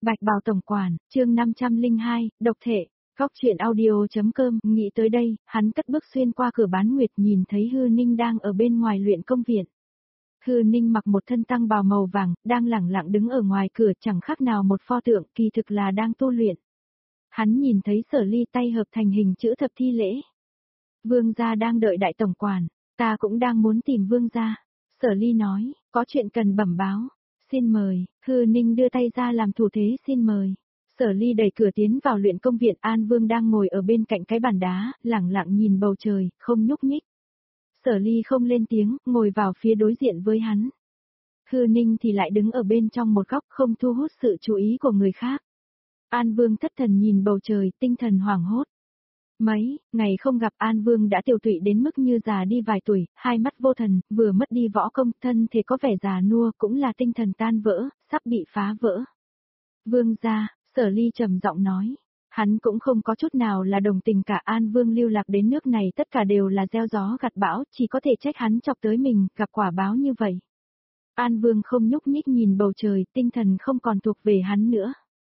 Bạch Bào Tổng Quản, chương 502, độc thể, góc truyện audio.com, nghĩ tới đây, hắn cất bước xuyên qua cửa bán nguyệt nhìn thấy Hư Ninh đang ở bên ngoài luyện công viện. Hư Ninh mặc một thân tăng bào màu vàng, đang lẳng lặng đứng ở ngoài cửa chẳng khác nào một pho tượng, kỳ thực là đang tu luyện. Hắn nhìn thấy Sở Ly tay hợp thành hình chữ thập thi lễ. Vương gia đang đợi đại tổng quản, ta cũng đang muốn tìm vương gia. Sở Ly nói, có chuyện cần bẩm báo. Xin mời, Hư Ninh đưa tay ra làm thủ thế xin mời. Sở Ly đẩy cửa tiến vào luyện công viện, An Vương đang ngồi ở bên cạnh cái bàn đá, lẳng lặng nhìn bầu trời, không nhúc nhích. Sở Ly không lên tiếng, ngồi vào phía đối diện với hắn. Hư Ninh thì lại đứng ở bên trong một góc không thu hút sự chú ý của người khác. An Vương thất thần nhìn bầu trời, tinh thần hoảng hốt. Mấy ngày không gặp, An Vương đã tiều tụy đến mức như già đi vài tuổi, hai mắt vô thần, vừa mất đi võ công, thân thể có vẻ già nua, cũng là tinh thần tan vỡ, sắp bị phá vỡ. Vương gia, Sở Ly trầm giọng nói, hắn cũng không có chút nào là đồng tình cả. An Vương lưu lạc đến nước này tất cả đều là gieo gió gặt bão, chỉ có thể trách hắn chọc tới mình, gặp quả báo như vậy. An Vương không nhúc nhích nhìn bầu trời, tinh thần không còn thuộc về hắn nữa.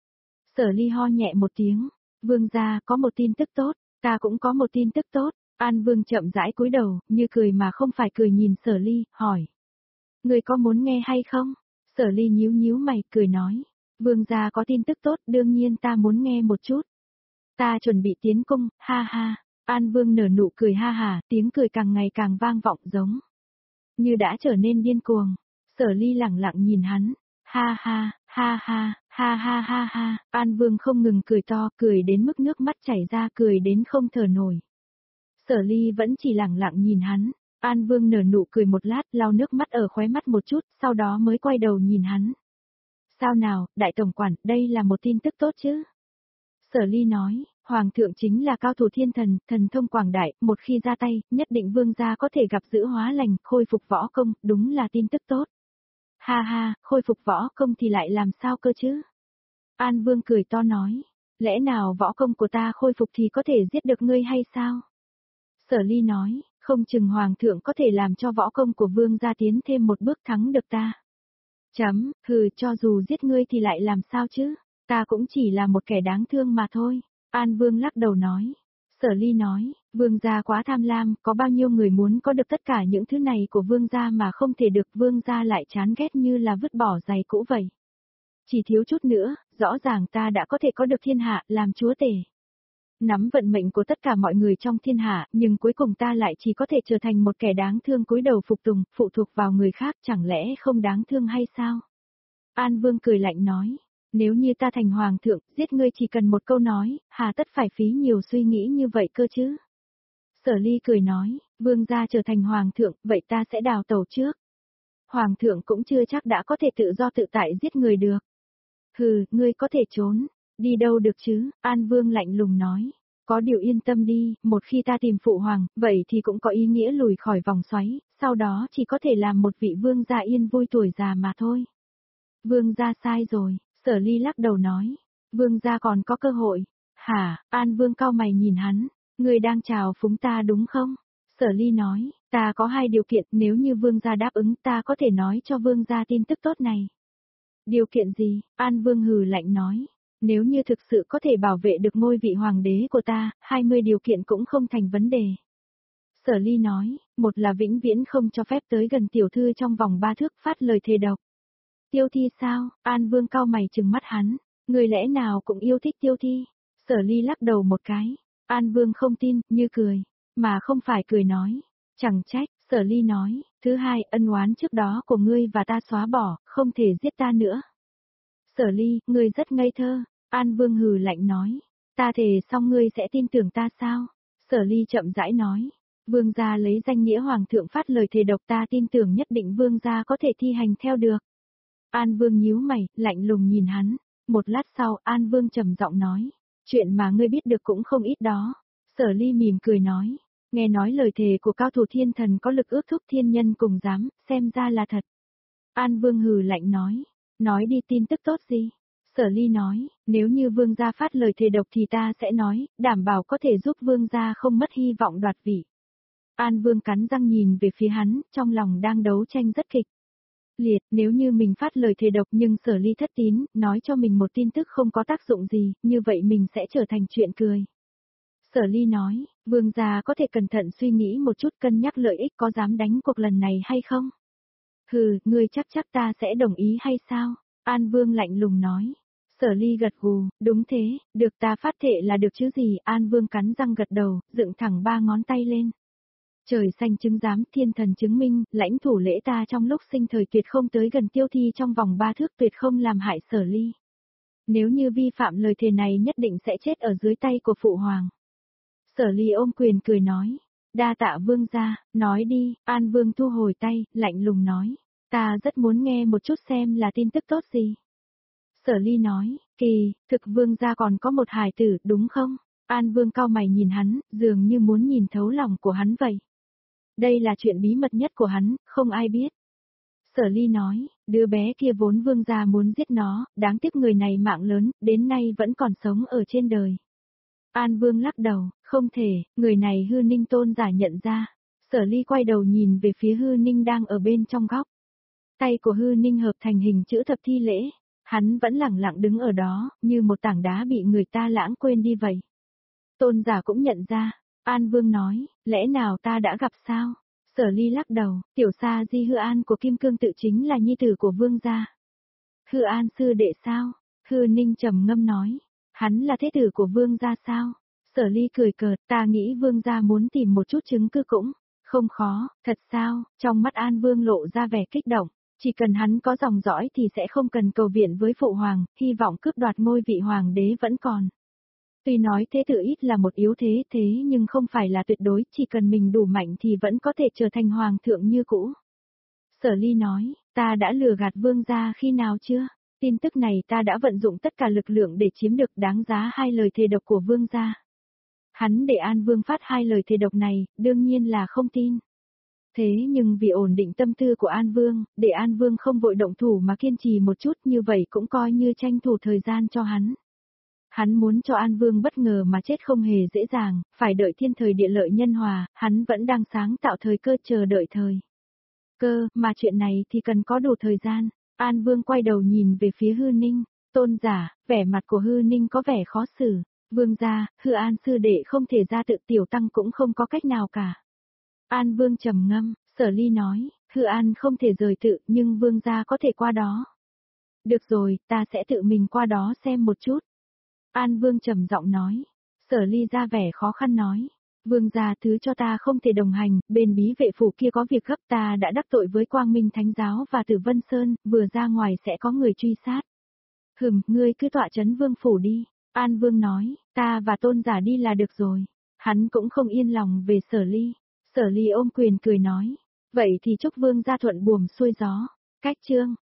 Sở Ly ho nhẹ một tiếng, vương gia có một tin tức tốt. Ta cũng có một tin tức tốt. An Vương chậm rãi cúi đầu, như cười mà không phải cười nhìn Sở Ly, hỏi. Người có muốn nghe hay không? Sở Ly nhíu nhíu mày, cười nói. Vương gia có tin tức tốt, đương nhiên ta muốn nghe một chút. Ta chuẩn bị tiến cung, ha ha. An Vương nở nụ cười ha hà, tiếng cười càng ngày càng vang vọng giống như đã trở nên điên cuồng. Sở Ly lẳng lặng nhìn hắn. Ha ha, ha ha, ha ha ha ha, An Vương không ngừng cười to, cười đến mức nước mắt chảy ra, cười đến không thở nổi. Sở Ly vẫn chỉ lẳng lặng nhìn hắn, An Vương nở nụ cười một lát, lau nước mắt ở khóe mắt một chút, sau đó mới quay đầu nhìn hắn. Sao nào, đại tổng quản, đây là một tin tức tốt chứ? Sở Ly nói, Hoàng thượng chính là cao thủ thiên thần, thần thông quảng đại, một khi ra tay, nhất định vương gia có thể gặp giữ hóa lành, khôi phục võ công, đúng là tin tức tốt. Ha ha, khôi phục võ công thì lại làm sao cơ chứ? An Vương cười to nói, lẽ nào võ công của ta khôi phục thì có thể giết được ngươi hay sao? Sở Ly nói, không chừng Hoàng thượng có thể làm cho võ công của vương gia tiến thêm một bước thắng được ta. Hừ, cho dù giết ngươi thì lại làm sao chứ? Ta cũng chỉ là một kẻ đáng thương mà thôi. An Vương lắc đầu nói. Sở Ly nói, vương gia quá tham lam, có bao nhiêu người muốn có được tất cả những thứ này của vương gia mà không thể được, vương gia lại chán ghét như là vứt bỏ giày cũ vậy. Chỉ thiếu chút nữa, rõ ràng ta đã có thể có được thiên hạ, làm chúa tể. Nắm vận mệnh của tất cả mọi người trong thiên hạ, nhưng cuối cùng ta lại chỉ có thể trở thành một kẻ đáng thương cúi đầu phục tùng, phụ thuộc vào người khác, chẳng lẽ không đáng thương hay sao? An Vương cười lạnh nói, nếu như ta thành hoàng thượng, giết ngươi chỉ cần một câu nói, hà tất phải phí nhiều suy nghĩ như vậy cơ chứ? Sở Ly cười nói, vương gia trở thành hoàng thượng, vậy ta sẽ đào tẩu trước. Hoàng thượng cũng chưa chắc đã có thể tự do tự tại giết người được. Hừ, ngươi có thể trốn, đi đâu được chứ? An Vương lạnh lùng nói, có điều yên tâm đi, một khi ta tìm phụ hoàng, vậy thì cũng có ý nghĩa lùi khỏi vòng xoáy, sau đó chỉ có thể làm một vị vương gia yên vui tuổi già mà thôi. Vương gia sai rồi, Sở Ly lắc đầu nói, vương gia còn có cơ hội. Hả? An Vương cau mày nhìn hắn, ngươi đang chào phúng ta đúng không? Sở Ly nói, ta có hai điều kiện, nếu như vương gia đáp ứng ta có thể nói cho vương gia tin tức tốt này. Điều kiện gì? An Vương hừ lạnh nói, nếu như thực sự có thể bảo vệ được ngôi vị hoàng đế của ta, 20 điều kiện cũng không thành vấn đề. Sở Ly nói, một là vĩnh viễn không cho phép tới gần tiểu thư trong vòng 3 thước, phát lời thề độc. Tiêu Thi sao? An Vương cau mày trừng mắt hắn, người lẽ nào cũng yêu thích Tiêu Thi? Sở Ly lắc đầu một cái, An Vương không tin, như cười, mà không phải cười nói, chẳng trách. Sở Ly nói, thứ hai, ân oán trước đó của ngươi và ta xóa bỏ, không thể giết ta nữa. Sở Ly, ngươi rất ngây thơ. An Vương hừ lạnh nói, ta thề xong ngươi sẽ tin tưởng ta sao? Sở Ly chậm rãi nói, vương gia lấy danh nghĩa hoàng thượng phát lời thề độc, ta tin tưởng nhất định vương gia có thể thi hành theo được. An Vương nhíu mày, lạnh lùng nhìn hắn. Một lát sau, An Vương trầm giọng nói, chuyện mà ngươi biết được cũng không ít đó. Sở Ly mỉm cười nói, nghe nói lời thề của cao thủ thiên thần có lực ước thúc thiên nhân cùng dám, xem ra là thật. An Vương hừ lạnh nói đi, tin tức tốt gì? Sở Ly nói, nếu như vương gia phát lời thề độc thì ta sẽ nói, đảm bảo có thể giúp vương gia không mất hy vọng đoạt vị. An Vương cắn răng nhìn về phía hắn, trong lòng đang đấu tranh rất kịch. Liệt, nếu như mình phát lời thề độc nhưng Sở Ly thất tín, nói cho mình một tin tức không có tác dụng gì, như vậy mình sẽ trở thành chuyện cười. Sở Ly nói, vương gia có thể cẩn thận suy nghĩ một chút, cân nhắc lợi ích, có dám đánh cuộc lần này hay không? Hừ, ngươi chắc ta sẽ đồng ý hay sao? An Vương lạnh lùng nói. Sở Ly gật gù, đúng thế, được, ta phát thệ là được chứ gì? An Vương cắn răng gật đầu, dựng thẳng 3 ngón tay lên. Trời xanh chứng giám, thiên thần chứng minh, lãnh thủ lễ ta trong lúc sinh thời tuyệt không tới gần Tiêu Thi, trong vòng 3 thước tuyệt không làm hại Sở Ly. Nếu như vi phạm lời thề này nhất định sẽ chết ở dưới tay của phụ hoàng. Sở Ly ôm quyền cười nói, đa tạ vương gia, nói đi. An Vương thu hồi tay, lạnh lùng nói, ta rất muốn nghe một chút xem là tin tức tốt gì. Sở Ly nói, kỳ, thực vương gia còn có một hài tử, đúng không? An Vương cau mày nhìn hắn, dường như muốn nhìn thấu lòng của hắn vậy. Đây là chuyện bí mật nhất của hắn, không ai biết. Sở Ly nói, đứa bé kia vốn vương gia muốn giết nó, đáng tiếc người này mạng lớn, đến nay vẫn còn sống ở trên đời. An Vương lắc đầu, không thể, người này Hư Ninh tôn giả nhận ra. Sở Ly quay đầu nhìn về phía Hư Ninh đang ở bên trong góc. Tay của Hư Ninh hợp thành hình chữ thập thi lễ. Hắn vẫn lẳng lặng đứng ở đó, như một tảng đá bị người ta lãng quên đi vậy. Tôn giả cũng nhận ra. An Vương nói, lẽ nào ta đã gặp sao? Sở Ly lắc đầu, tiểu sa di Hư An của Kim Cương tự chính là nhi tử của vương gia. Hư An sư đệ sao? Hư Ninh trầm ngâm nói, hắn là thế tử của vương gia sao? Sở Ly cười cợt, ta nghĩ vương gia muốn tìm một chút chứng cứ cũng không khó, thật sao? Trong mắt An Vương lộ ra vẻ kích động, chỉ cần hắn có dòng dõi thì sẽ không cần cầu viện với phụ hoàng, hy vọng cướp đoạt ngôi vị hoàng đế vẫn còn. Tuy nói thế tử ít là một yếu thế nhưng không phải là tuyệt đối, chỉ cần mình đủ mạnh thì vẫn có thể trở thành hoàng thượng như cũ. Sở Ly nói, ta đã lừa gạt vương gia khi nào chưa? Tin tức này ta đã vận dụng tất cả lực lượng để chiếm được, đáng giá 2 lời thề độc của vương gia. Hắn để An Vương phát 2 lời thề độc này, đương nhiên là không tin. Thế nhưng vì ổn định tâm tư của An Vương, để An Vương không vội động thủ mà kiên trì một chút, như vậy cũng coi như tranh thủ thời gian cho hắn. Hắn muốn cho An Vương bất ngờ mà chết không hề dễ dàng, phải đợi thiên thời địa lợi nhân hòa, hắn vẫn đang sáng tạo thời cơ chờ đợi thời cơ, mà chuyện này thì cần có đủ thời gian. An Vương quay đầu nhìn về phía Hư Ninh, tôn giả, vẻ mặt của Hư Ninh có vẻ khó xử. Vương gia, Hư An sư đệ không thể ra tự, tiểu tăng cũng không có cách nào cả. An Vương trầm ngâm, Sở Ly nói, Hư An không thể rời tự, nhưng vương gia có thể qua đó. Được rồi, ta sẽ tự mình qua đó xem một chút. An Vương trầm giọng nói. Sở Ly ra vẻ khó khăn nói, vương gia thứ cho ta không thể đồng hành, bên bí vệ phủ kia có việc gấp, ta đã đắc tội với Quang Minh Thánh Giáo và Tử Vân Sơn, vừa ra ngoài sẽ có người truy sát. Ngươi cứ tọa trấn vương phủ đi. An Vương nói, ta và tôn giả đi là được rồi. Hắn cũng không yên lòng về Sở Ly. Sở Ly ôm quyền cười nói, vậy thì chúc vương gia thuận buồm xuôi gió. Cách chương